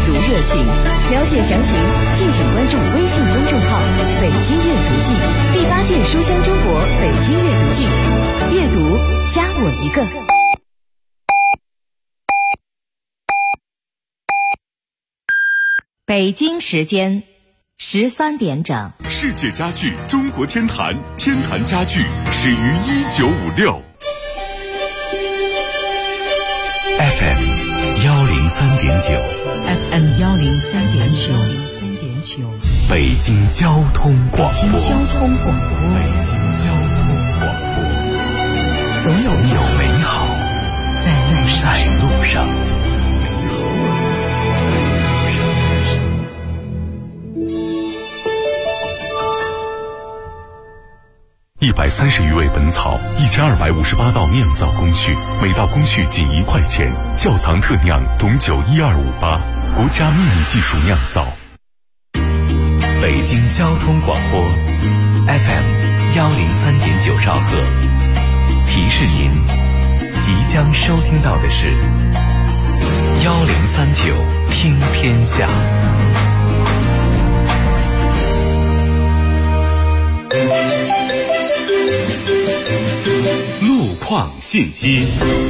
读热情。了解详情，敬请关注微信公众号“北京阅读季”，第8届书香中国北京阅读季，阅读加我一个。 北京时间13点整。 世界家具中国天坛，天坛家具始于1956。 FM 103.9 FM 103.9 北京交通广播。 北京交通广播，总有美好在路上。130余味本草，1258道酿造工序，每道工序仅1块钱。窖藏特酿董酒12588，国家秘密技术酿造。北京交通广播 FM 103.9兆赫，提示您即将收听到的是1039听天下。路况信息。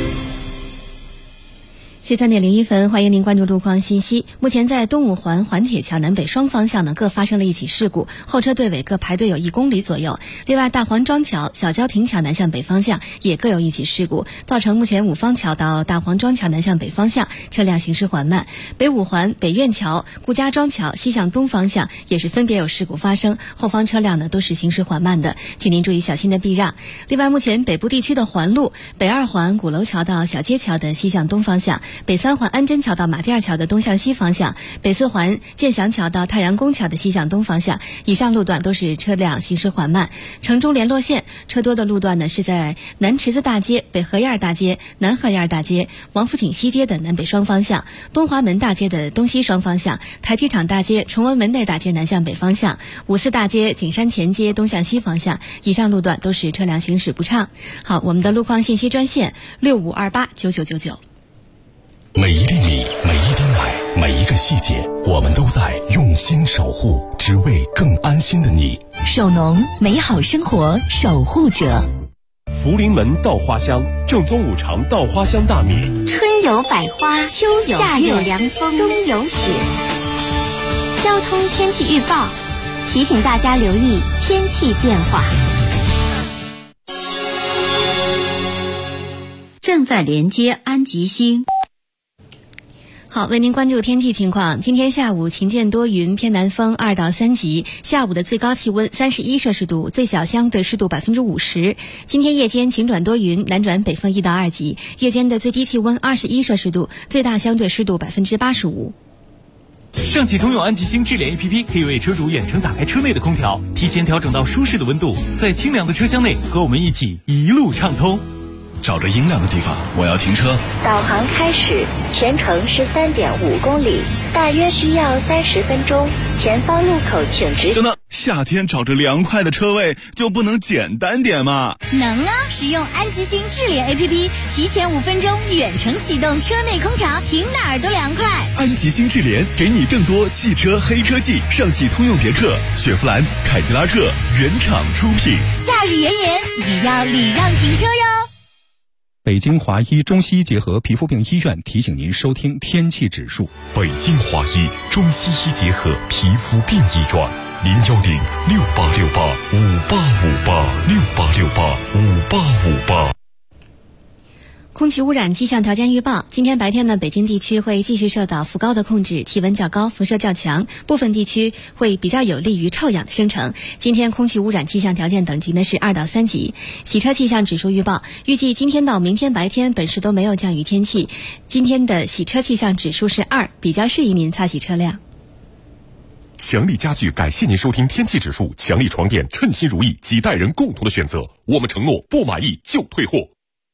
13点01分，欢迎您关注路况信息。目前在东五环环铁桥南北双方向呢，各发生了一起事故，后车队尾各排队有1公里左右。另外，大黄庄桥、小郊亭桥南向北方向也各有一起事故，造成目前五方桥到大黄庄桥南向北方向车辆行驶缓慢。北五环、北苑桥、顾家庄桥西向东方向也是分别有事故发生，后方车辆呢都是行驶缓慢的，请您注意小心的避让。另外，目前北部地区的环路，北二环鼓楼桥到小街桥的西向东方向，北3环安贞桥到马甸二桥的东向西方向，北4环建祥桥到太阳宫桥的西向东方向，以上路段都是车辆行驶缓慢。城中联络线车多的路段呢，是在南池子大街、北河沿大街、南河沿大街、王府井西街的南北双方向，东华门大街的东西双方向，台机场大街、崇文门内大街南向北方向，五四大街、景山前街东向西方向，以上路段都是车辆行驶不畅。好，我们的路况信息专线65289999。 每一粒米，每一滴奶，每一个细节，我们都在用心守护，只为更安心的你。 首农，美好生活守护者。 福临门稻花香，正宗五常稻花香大米。 春有百花，秋有夏有凉风，冬有雪。交通天气预报提醒大家留意天气变化。 正在连接安吉星。 好，为您关注天气情况。今天下午晴间多云，偏南风2到3级，下午的最高气温31摄氏度，最小相对湿度50%。今天夜间晴转多云，南转北风1到2级，夜间的最低气温21摄氏度，最大相对湿度85%。 上汽通用安吉星智联 APP 可以为车主远程打开车内的空调，提前调整到舒适的温度，在清凉的车厢内和我们一起一路畅通。 找着阴凉的地方，我要停车。 导航开始，全程13.5公里，大约需要30分钟。前方路口请直行。 等等，夏天找着凉快的车位就不能简单点吗？ 能啊！使用安吉星智联 APP， 提前5分钟远程启动车内空调，停哪儿都凉快。 安吉星智联给你更多汽车黑科技，上汽通用别克、雪佛兰、凯迪拉克原厂出品。 夏日炎炎，也要礼让停车哟。 北京华医中西医结合皮肤病医院提醒您收听天气指数。 北京华医中西医结合皮肤病医院，0106868585858，68685858。 空气污染气象条件预报：今天白天呢，北京地区会继续受到副高的控制，气温较高，辐射较强，部分地区会比较有利于臭氧的生成。今天空气污染气象条件等级呢是2到3级。洗车气象指数预报：预计今天到明天白天本市都没有降雨天气。今天的洗车气象指数是2，比较适宜您擦洗车辆。 强力家具感谢您收听天气指数，强力床垫称心如意，几代人共同的选择。我们承诺不满意就退货。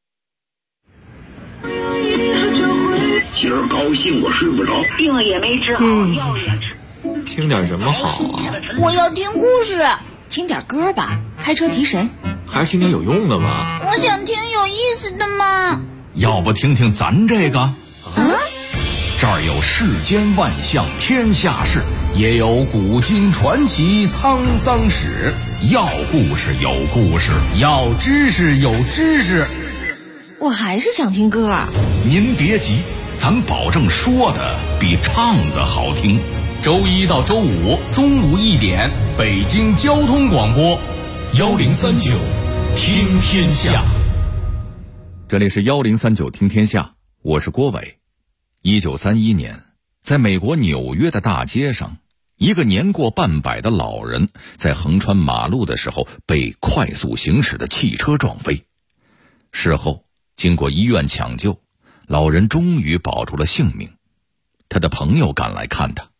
今儿高兴我睡不着， 病也没治好，药也吃。 听点什么好啊？ 我要听故事。 听点歌吧，开车提神。 还是听点有用的吧。 我想听有意思的嘛。 要不听听咱这个？ 这儿有世间万象天下事，也有古今传奇沧桑史。要故事有故事，要知识有知识。 我还是想听歌。 您别急，咱保证说的比唱的好听。周一到周五中午1点，北京交通广播1039听天下。 这里是1039听天下，我是郭伟。1931年，在美国纽约的大街上，一个年过半百的老人在横穿马路的时候被快速行驶的汽车撞飞。事后经过医院抢救，老人终于保住了性命。他的朋友赶来看他。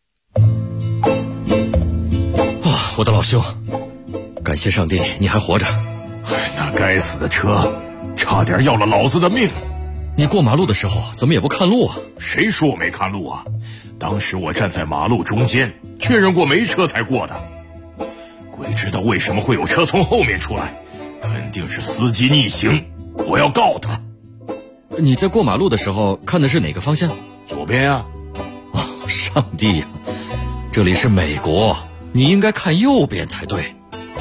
我的老兄，感谢上帝你还活着。 那该死的车差点要了老子的命。 你过马路的时候怎么也不看路啊？ 谁说我没看路啊？当时我站在马路中间，确认过没车才过的。鬼知道为什么会有车从后面出来，肯定是司机逆行，我要告他。 你在过马路的时候看的是哪个方向？ 左边啊。 上帝呀，这里是美国，你应该看右边才对。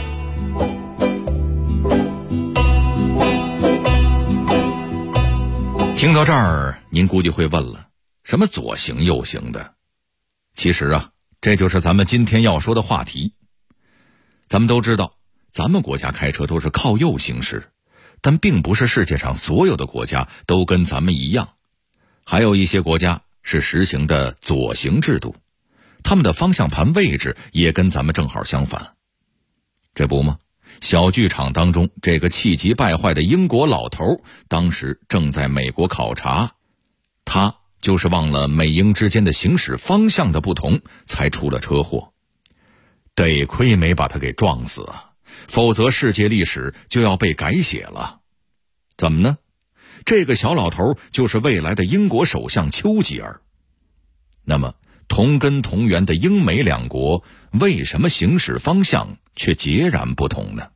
听到这儿，您估计会问了，什么左行右行的？其实啊，这就是咱们今天要说的话题。咱们都知道，咱们国家开车都是靠右行驶，但并不是世界上所有的国家都跟咱们一样，还有一些国家是实行的左行制度，他们的方向盘位置也跟咱们正好相反。这不吗？小剧场当中，这个气急败坏的英国老头当时正在美国考察，他就是忘了美英之间的行驶方向的不同，才出了车祸。得亏没把他给撞死啊，否则世界历史就要被改写了。怎么呢？这个小老头就是未来的英国首相丘吉尔。那么同根同源的英美两国，为什么行驶方向却截然不同呢？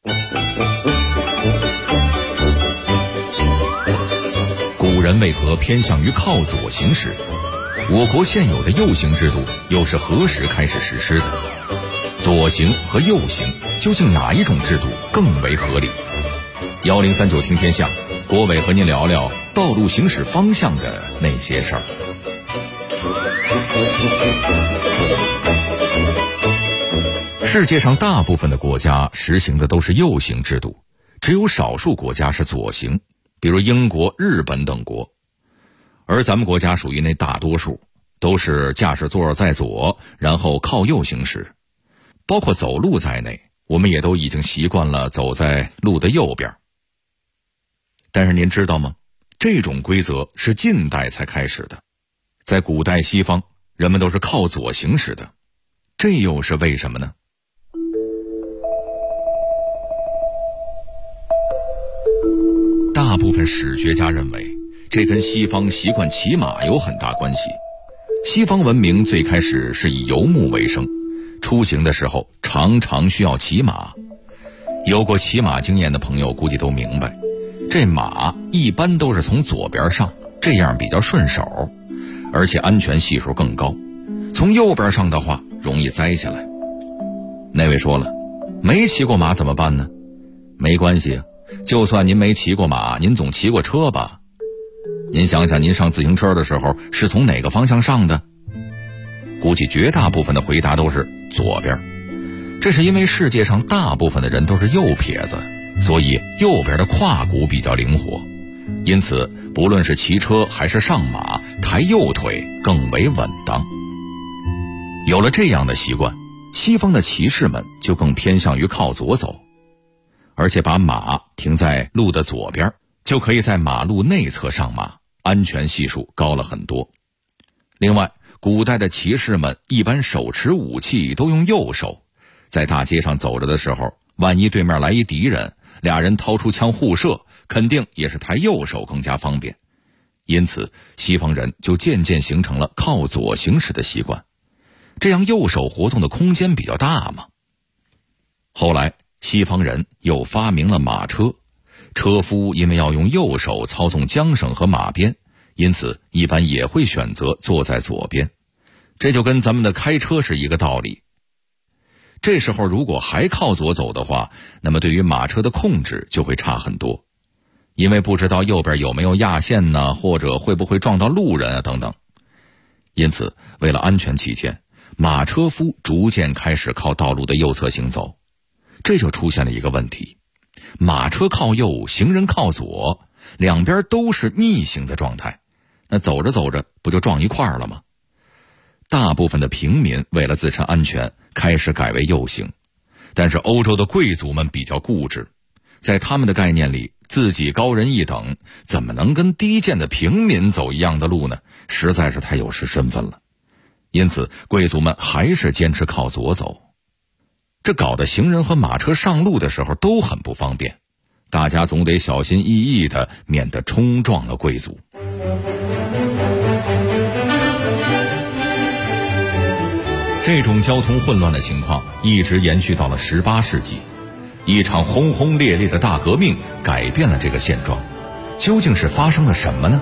古人为何偏向于靠左行驶？我国现有的右行制度又是何时开始实施的？左行和右行究竟哪一种制度更为合理？1039听天下，郭伟和您聊聊道路行驶方向的那些事儿。世界上大部分的国家实行的都是右行制度，只有少数国家是左行，比如英国、日本等国。而咱们国家属于那大多数，都是驾驶座在左，然后靠右行驶。包括走路在内，我们也都已经习惯了走在路的右边。但是您知道吗？这种规则是近代才开始的。在古代西方，人们都是靠左行驶的，这又是为什么呢？大部分史学家认为，这跟西方习惯骑马有很大关系。西方文明最开始是以游牧为生，出行的时候常常需要骑马。有过骑马经验的朋友估计都明白，这马一般都是从左边上，这样比较顺手，而且安全系数更高。从右边上的话，容易栽下来。那位说了，没骑过马怎么办呢？没关系啊，就算您没骑过马，您总骑过车吧？您想想，您上自行车的时候是从哪个方向上的？估计绝大部分的回答都是左边。这是因为世界上大部分的人都是右撇子，所以右边的胯骨比较灵活，因此不论是骑车还是上马，抬右腿更为稳当。有了这样的习惯，西方的骑士们就更偏向于靠左走，而且把马停在路的左边，就可以在马路内侧上马，安全系数高了很多。另外，古代的骑士们一般手持武器都用右手，在大街上走着的时候，万一对面来一敌人，俩人掏出枪互射，肯定也是抬右手更加方便。因此，西方人就渐渐形成了靠左行驶的习惯，这样右手活动的空间比较大嘛。后来，西方人又发明了马车，车夫因为要用右手操纵缰绳和马鞭， 因此一般也会选择坐在左边。这就跟咱们的开车是一个道理。这时候如果还靠左走的话，那么对于马车的控制就会差很多，因为不知道右边有没有压线呢，或者会不会撞到路人啊等等。因此为了安全起见，马车夫逐渐开始靠道路的右侧行走。这就出现了一个问题，马车靠右，行人靠左，两边都是逆行的状态，那走着走着不就撞一块儿了吗？大部分的平民为了自身安全开始改为右行，但是欧洲的贵族们比较固执，在他们的概念里，自己高人一等，怎么能跟低贱的平民走一样的路呢？实在是太有失身份了。因此贵族们还是坚持靠左走，这搞得行人和马车上路的时候都很不方便，大家总得小心翼翼的，免得冲撞了贵族。这种交通混乱的情况一直延续到了18世纪，一场轰轰烈烈的大革命改变了这个现状。究竟是发生了什么呢？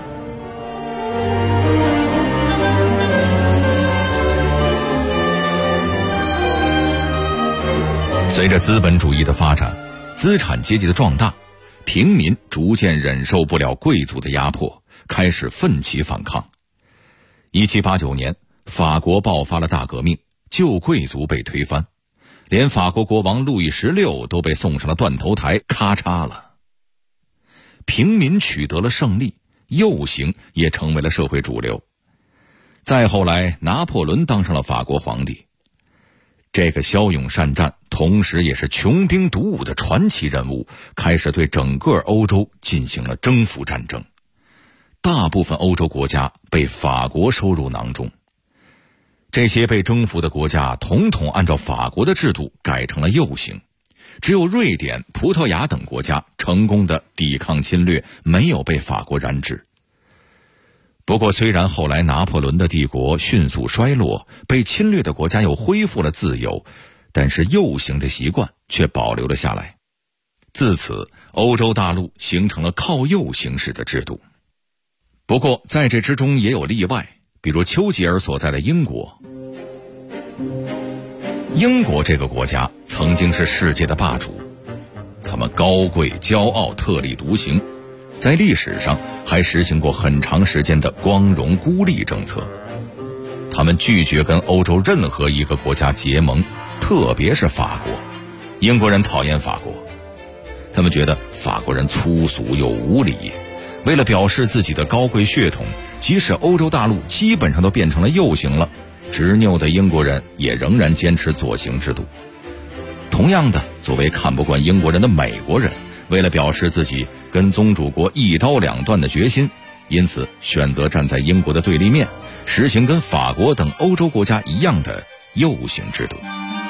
随着资本主义的发展，资产阶级的壮大，平民逐渐忍受不了贵族的压迫，开始奋起反抗。1789年，法国爆发了大革命，旧贵族被推翻，连法国国王路易16都被送上了断头台，咔嚓了。平民取得了胜利，右行也成为了社会主流。再后来，拿破仑当上了法国皇帝。这个骁勇善战，同时也是穷兵黩武的传奇人物，开始对整个欧洲进行了征服战争。大部分欧洲国家被法国收入囊中。这些被征服的国家统统按照法国的制度改成了右行，只有瑞典、葡萄牙等国家成功的抵抗侵略，没有被法国染指。不过虽然后来拿破仑的帝国迅速衰落，被侵略的国家又恢复了自由，但是右行的习惯却保留了下来。自此，欧洲大陆形成了靠右行驶的制度。不过在这之中也有例外，比如丘吉尔所在的英国。英国这个国家曾经是世界的霸主，他们高贵骄傲，特立独行，在历史上还实行过很长时间的光荣孤立政策。他们拒绝跟欧洲任何一个国家结盟，特别是法国。英国人讨厌法国，他们觉得法国人粗俗又无礼。为了表示自己的高贵血统，即使欧洲大陆基本上都变成了右行了，执拗的英国人也仍然坚持左行制度。同样的，作为看不惯英国人的美国人，为了表示自己跟宗主国一刀两断的决心，因此选择站在英国的对立面，实行跟法国等欧洲国家一样的右行制度。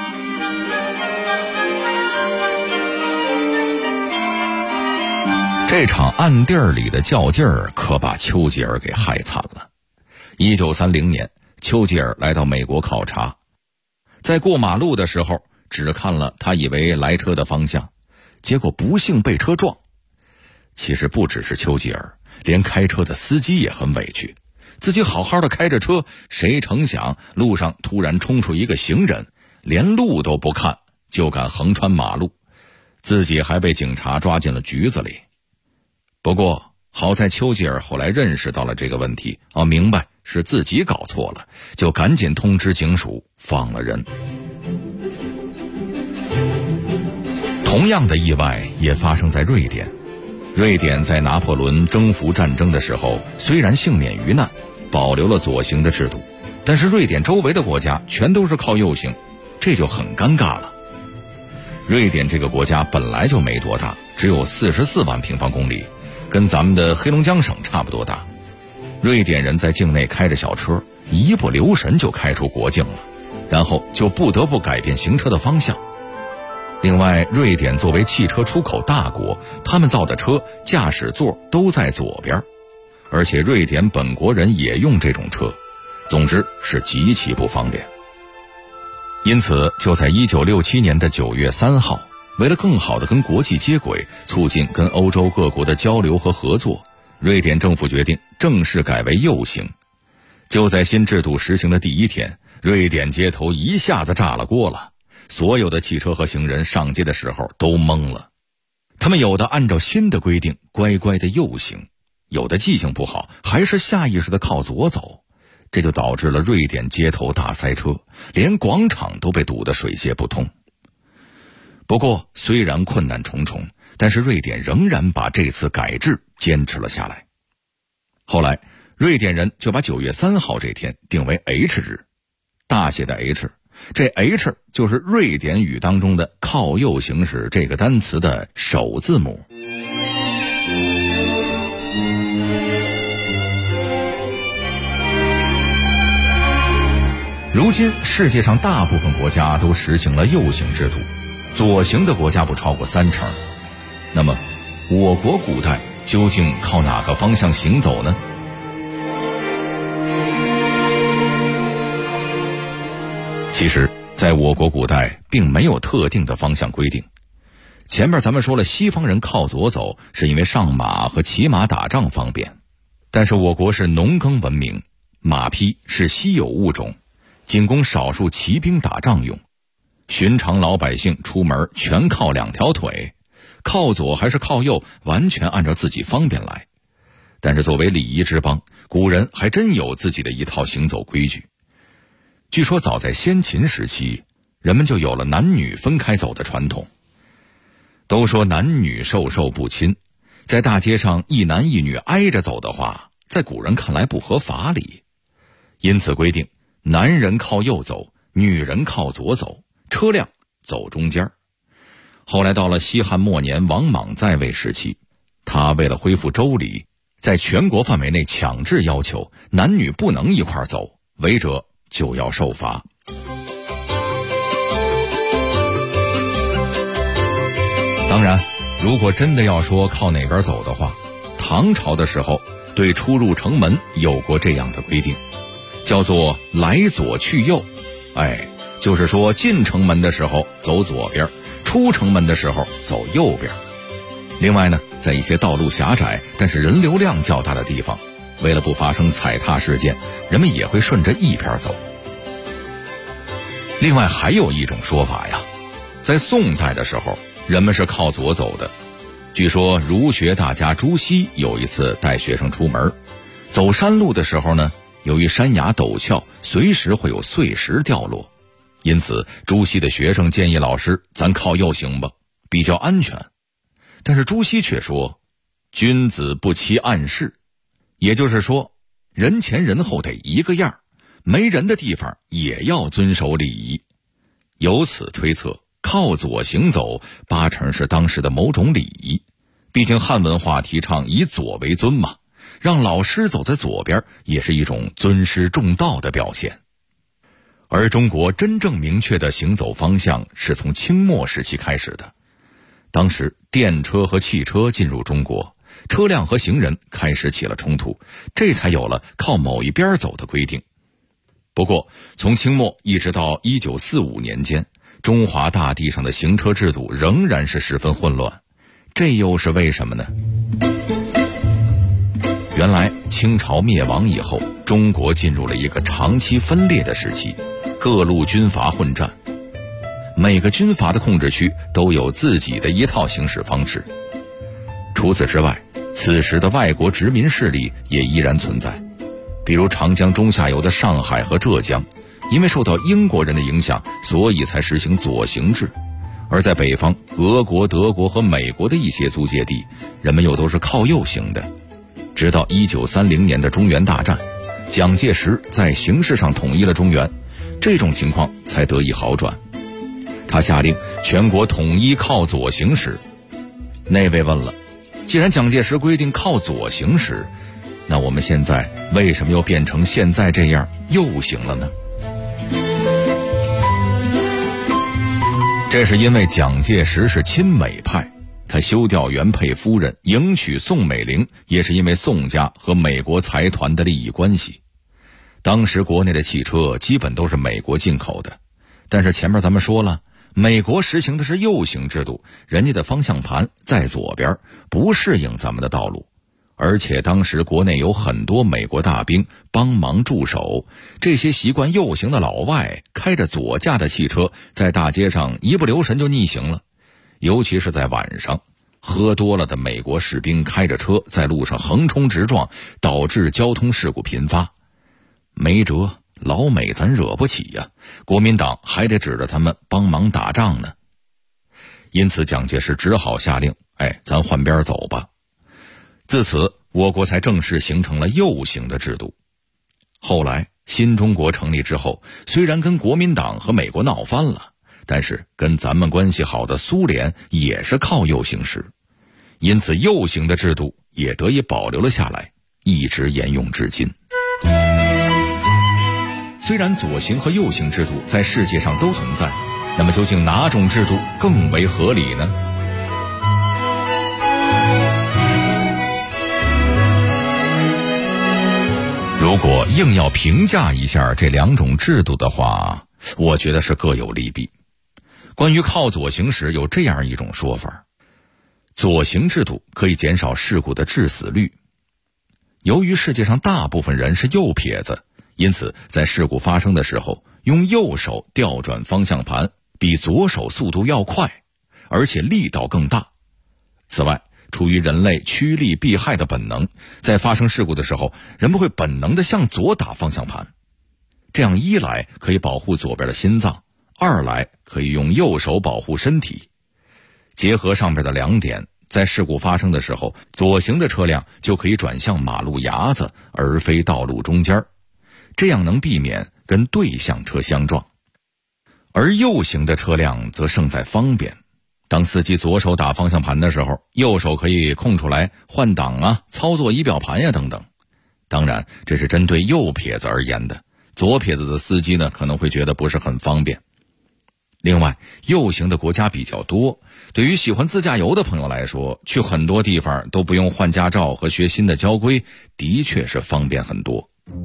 这场暗地里的较劲儿可把丘吉尔给害惨了。1930年，丘吉尔来到美国考察，在过马路的时候只看了他以为来车的方向，结果不幸被车撞。其实不只是丘吉尔，连开车的司机也很委屈，自己好好的开着车，谁成想路上突然冲出一个行人，连路都不看就敢横穿马路，自己还被警察抓进了局子里。不过好在丘吉尔后来认识到了这个问题，明白是自己搞错了，就赶紧通知警署放了人。同样的意外也发生在瑞典。瑞典在拿破仑征服战争的时候，虽然幸免于难，保留了左行的制度，但是瑞典周围的国家全都是靠右行，这就很尴尬了。瑞典这个国家本来就没多大，只有44万平方公里，跟咱们的黑龙江省差不多大。瑞典人在境内开着小车，一不留神就开出国境了，然后就不得不改变行车的方向。另外，瑞典作为汽车出口大国，他们造的车驾驶座都在左边，而且瑞典本国人也用这种车，总之是极其不方便。因此就在1967年的9月3号，为了更好地跟国际接轨，促进跟欧洲各国的交流和合作，瑞典政府决定正式改为右行。就在新制度实行的第一天，瑞典街头一下子炸了锅了，所有的汽车和行人上街的时候都懵了。他们有的按照新的规定乖乖的右行，有的记性不好，还是下意识的靠左走，这就导致了瑞典街头大塞车，连广场都被堵得水泄不通。不过虽然困难重重，但是瑞典仍然把这次改制坚持了下来。后来瑞典人就把9月3号这天定为 H 日，大写的 H， 这 H 就是瑞典语当中的靠右行驶这个单词的首字母。如今世界上大部分国家都实行了右行制度，左行的国家不超过30%。那么我国古代究竟靠哪个方向行走呢？其实在我国古代并没有特定的方向规定。前面咱们说了，西方人靠左走是因为上马和骑马打仗方便，但是我国是农耕文明，马匹是稀有物种，仅供少数骑兵打仗用，寻常老百姓出门全靠2条腿，靠左还是靠右完全按照自己方便来。但是作为礼仪之邦，古人还真有自己的一套行走规矩。据说早在先秦时期，人们就有了男女分开走的传统。都说男女授受不亲，在大街上一男一女挨着走的话，在古人看来不合法理，因此规定男人靠右走，女人靠左走，车辆走中间。后来到了西汉末年王莽在位时期，他为了恢复周礼，在全国范围内强制要求男女不能一块走，违者就要受罚。当然，如果真的要说靠哪边走的话，唐朝的时候对出入城门有过这样的规定，叫做来左去右。就是说进城门的时候走左边，出城门的时候走右边。另外呢，在一些道路狭窄但是人流量较大的地方，为了不发生踩踏事件，人们也会顺着一边走。另外还有一种说法呀，在宋代的时候人们是靠左走的。据说儒学大家朱熹有一次带学生出门，走山路的时候呢，由于山崖陡峭，随时会有碎石掉落，因此朱熹的学生建议老师，咱靠右行吧，比较安全。但是朱熹却说，君子不欺暗室，也就是说人前人后得一个样，没人的地方也要遵守礼仪。由此推测，靠左行走八成是当时的某种礼仪，毕竟汉文化提倡以左为尊嘛，让老师走在左边也是一种尊师重道的表现。而中国真正明确的行走方向是从清末时期开始的，当时电车和汽车进入中国，车辆和行人开始起了冲突，这才有了靠某一边走的规定。不过从清末一直到1945年间，中华大地上的行车制度仍然是十分混乱，这又是为什么呢？原来清朝灭亡以后，中国进入了一个长期分裂的时期，各路军阀混战，每个军阀的控制区都有自己的一套行驶方式。除此之外，此时的外国殖民势力也依然存在，比如长江中下游的上海和浙江，因为受到英国人的影响，所以才实行左行制。而在北方，俄国、德国和美国的一些租界地，人们又都是靠右行的。直到1930年的中原大战，蒋介石在形式上统一了中原，这种情况才得以好转。他下令全国统一靠左行驶。那位问了，既然蒋介石规定靠左行驶，那我们现在为什么又变成现在这样右行了呢？这是因为蒋介石是亲美派，他休掉原配夫人，迎娶宋美龄，也是因为宋家和美国财团的利益关系。当时国内的汽车基本都是美国进口的，但是前面咱们说了，美国实行的是右行制度，人家的方向盘在左边，不适应咱们的道路。 而且当时国内有很多美国大兵帮忙驻守，这些习惯右行的老外开着左驾的汽车在大街上一不留神就逆行了，尤其是在晚上，喝多了的美国士兵开着车在路上横冲直撞，导致交通事故频发。没辙，老美咱惹不起呀，国民党还得指着他们帮忙打仗呢。因此蒋介石只好下令，咱换边走吧。自此我国才正式形成了右行的制度。后来新中国成立之后，虽然跟国民党和美国闹翻了，但是跟咱们关系好的苏联也是靠右行驶，因此右行的制度也得以保留了下来，一直沿用至今。虽然左行和右行制度在世界上都存在，那么究竟哪种制度更为合理呢？如果硬要评价一下这两种制度的话，我觉得是各有利弊。关于靠左行驶有这样一种说法，左行制度可以减少事故的致死率。由于世界上大部分人是右撇子，因此在事故发生的时候，用右手调转方向盘比左手速度要快，而且力道更大。此外，出于人类趋利避害的本能，在发生事故的时候，人们会本能地向左打方向盘。这样一来可以保护左边的心脏，二来可以用右手保护身体。结合上边的两点，在事故发生的时候，左行的车辆就可以转向马路牙子，而非道路中间，这样能避免跟对向车相撞。而右行的车辆则胜在方便，当司机左手打方向盘的时候，右手可以空出来换挡啊、操作仪表盘呀等等。当然，这是针对右撇子而言的，左撇子的司机呢可能会觉得不是很方便。另外，右行的国家比较多，对于喜欢自驾游的朋友来说，去很多地方都不用换驾照和学新的交规，的确是方便很多。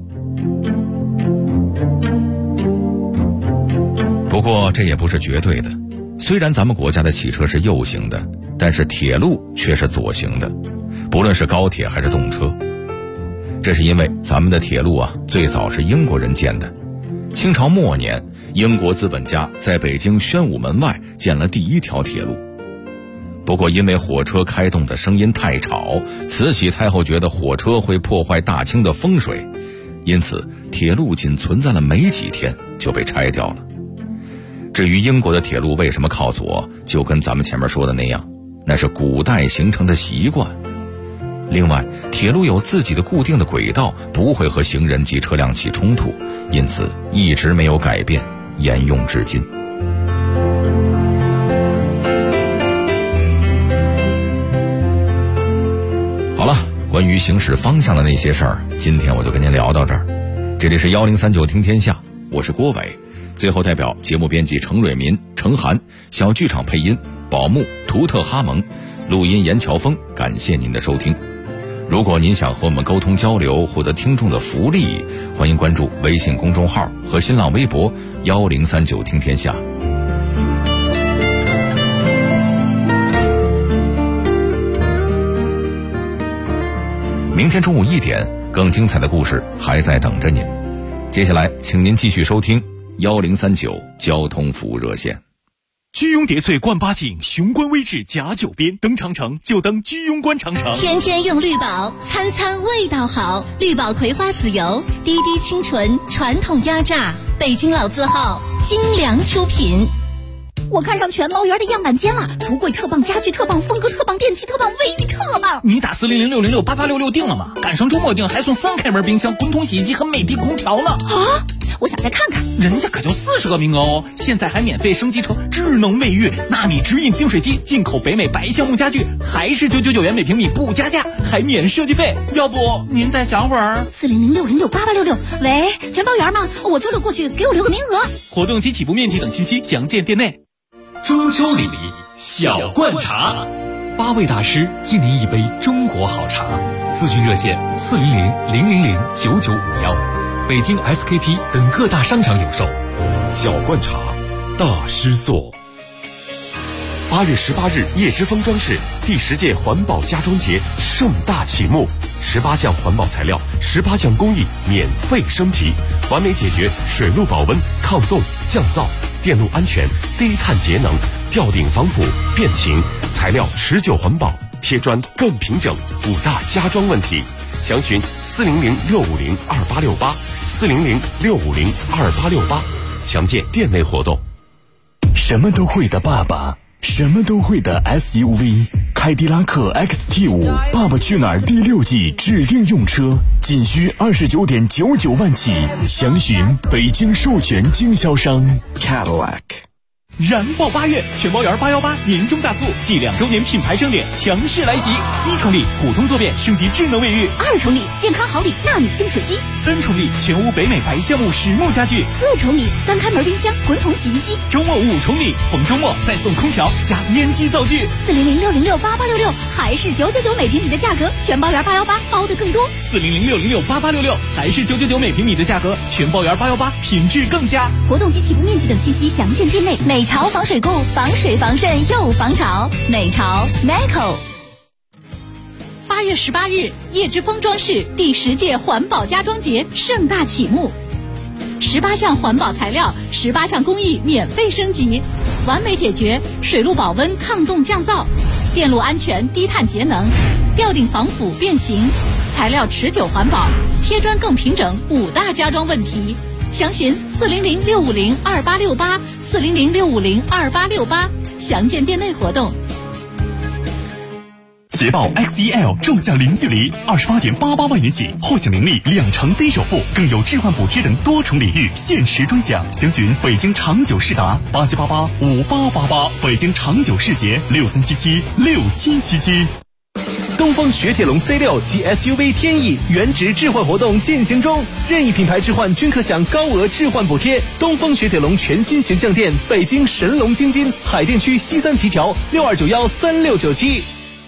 不过这也不是绝对的，虽然咱们国家的汽车是右行的，但是铁路却是左行的，不论是高铁还是动车。这是因为咱们的铁路最早是英国人建的。清朝末年，英国资本家在北京宣武门外建了第一条铁路。不过因为火车开动的声音太吵，慈禧太后觉得火车会破坏大清的风水，因此铁路仅存在了没几天就被拆掉了。至于英国的铁路为什么靠左，就跟咱们前面说的那样，那是古代形成的习惯。另外，铁路有自己的固定的轨道，不会和行人及车辆起冲突，因此一直没有改变，沿用至今。好了，关于行驶方向的那些事儿，今天我就跟您聊到这儿。这里是1039听天下，我是郭伟。最后代表节目编辑程蕊民、程涵，小剧场配音宝木、图特哈蒙，录音严乔峰，感谢您的收听。如果您想和我们沟通交流，获得听众的福利，欢迎关注微信公众号和新浪微博1039听天下。明天中午1点，更精彩的故事还在等着您。接下来请您继续收听1039交通服务热线。 居庸叠翠冠八景，雄关微志甲9边，登长城就登居庸关长城。 天天用绿宝，餐餐味道好。绿宝葵花籽油，滴滴清纯，传统压榨，北京老字号，精良出品。 我看上全猫园的样板间了，橱柜特棒，家具特棒，风格特棒，电器特棒，卫浴特棒。 你打400-606-8866定了吗？赶上周末订还送3开门冰箱、滚筒洗衣机和美的空调呢。 啊！我想再看看， 人家可就40个名额哦！现在还免费升级成智能卫浴、纳米直饮净水机，进口北美白橡木家具，还是999元每平米不加价，还免设计费。要不您再想会儿 ？400-606-8866。喂，全包园吗？我周六过去，给我留个名额。 活动及起步面积等信息详见店内。 中秋礼小罐茶，8位大师敬您一杯中国好茶。咨询热线400-000-9951，北京 SKP 等各大商场有售。 小罐茶，大师做。 8月18日，叶之峰装饰第10届环保家装节盛大启幕，18项环保材料，18项工艺免费升级，完美解决水路保温、抗冻、降噪、电路安全、低碳节能、吊顶防腐、变形，材料持久环保，贴砖更平整，5大家装问题。详询400-650-2868，400-650-2868，详见店内活动。 什么都会的爸爸，什么都会的 SUV， 凯迪拉克 XT5 爸爸去哪儿第6季指定用车，仅需29.99万起，详询北京授权经销商 Cadillac。 燃爆8月，全包园818年终大促暨2周年品牌盛典强势来袭！1重礼普通坐便升级智能卫浴 ，2重礼健康好礼纳米净水机 ，3重礼全屋北美白橡木实木家具 ，4重礼3开门冰箱滚筒洗衣机， 周末5重礼，逢周末再送空调加烟机灶具。 400-606-8866还是999每平米的价格，全包园818包的更多。 400-606-8866还是999每平米的价格，全包园818品质更佳。 活动及起步面积等信息详见店内。 美潮防水固，防水防渗又防潮，美潮 Meco。 8月18日，叶之峰装饰第10届环保家装节盛大启幕，18项环保材料，18项工艺免费升级，完美解决水路保温、抗冻降噪、电路安全、低碳节能、吊顶防腐变形，材料持久环保，贴砖更平整，5大家装问题。详询400-650-2868，400-650-2868，详见店内活动。 捷豹 XEL 纵享零距离，28.88万元起，后享能力2成低首付，更有置换补贴等多重礼遇，限时专享。详询北京长久世达87885888，北京长久世捷63776777。 东风雪铁龙 C6 及 SUV 天翼原值置换活动进行中，任意品牌置换均可享高额置换补贴。东风雪铁龙全新形象店，北京神龙京津海淀区西三旗桥62913697。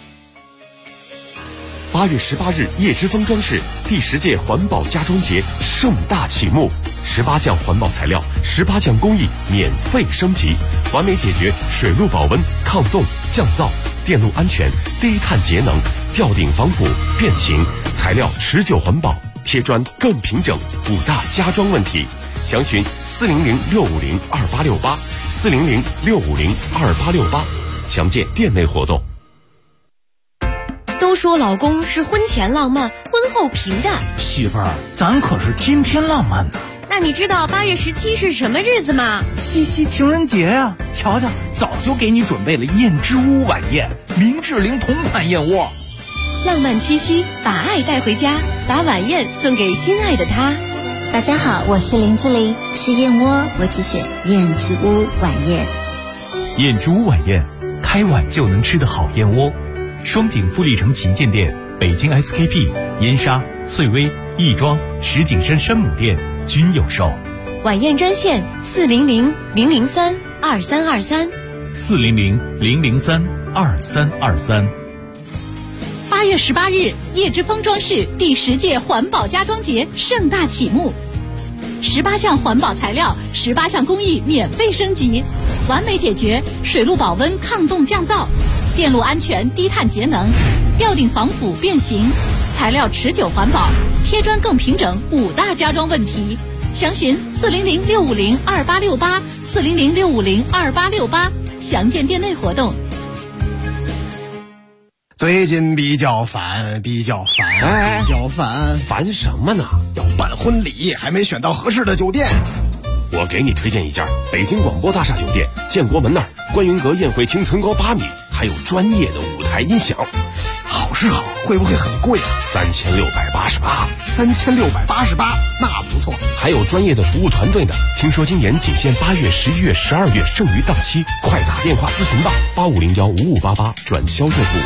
8月18日，叶之峰装饰第10届环保家装节盛大启幕，18项环保材料，18项工艺免费升级，完美解决水路保温、抗冻、降噪、电路安全、低碳节能、吊顶防腐、变形，材料持久环保，贴砖更平整，5大家装问题。详询400-650-2868，400-650-2868，详见店内活动。 都说老公是婚前浪漫，婚后平淡。 媳妇儿，咱可是天天浪漫呢。 那你知道8月17是什么日子吗？ 七夕情人节呀！瞧瞧，早就给你准备了燕之屋晚宴，林志玲同款燕窝。 浪漫七夕，把爱带回家，把晚宴送给心爱的他。 大家好，我是林志玲，吃燕窝我只选燕之屋晚宴。 燕之屋晚宴，开碗就能吃的好燕窝。双井富力城旗舰店、北京 SKP、燕莎、翠微、亦庄、石景山山姆店均有售。 晚宴专线400-003-2323。 400-003-2323。 8月18日，叶之峰装饰第10届环保家装节盛大启幕，18项环保材料，18项工艺免费升级，完美解决水路保温、抗冻降噪、电路安全、低碳节能、吊顶防腐变形，材料持久环保，贴砖更平整，5大家装问题。详询400-650-2868，400-650-2868，详见店内活动。 最近比较烦， 烦什么呢？ 要办婚礼，还没选到合适的酒店。 我给你推荐一家北京广播大厦酒店，建国门那儿，观云阁宴会厅层高8米，还有专业的舞台音响。 好是好，会不会很贵啊 ？3688。 3688，那不错。 还有专业的服务团队呢。听说今年仅限8月、11月、12月，剩余档期，快打电话咨询吧，8501-5588转销售部。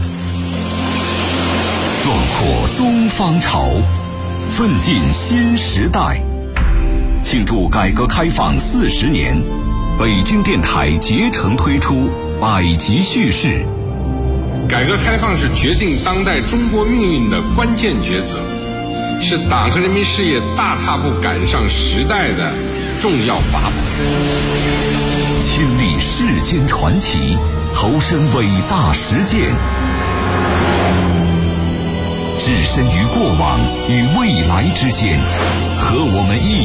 壮阔东方潮，奋进新时代。庆祝改革开放40年，北京电台竭诚推出百集叙事。 改革开放是决定当代中国命运的关键抉择，是党和人民事业大踏步赶上时代的重要法宝。 亲历世间传奇， 投身伟大实践，置身于过往与未来之间，和我们一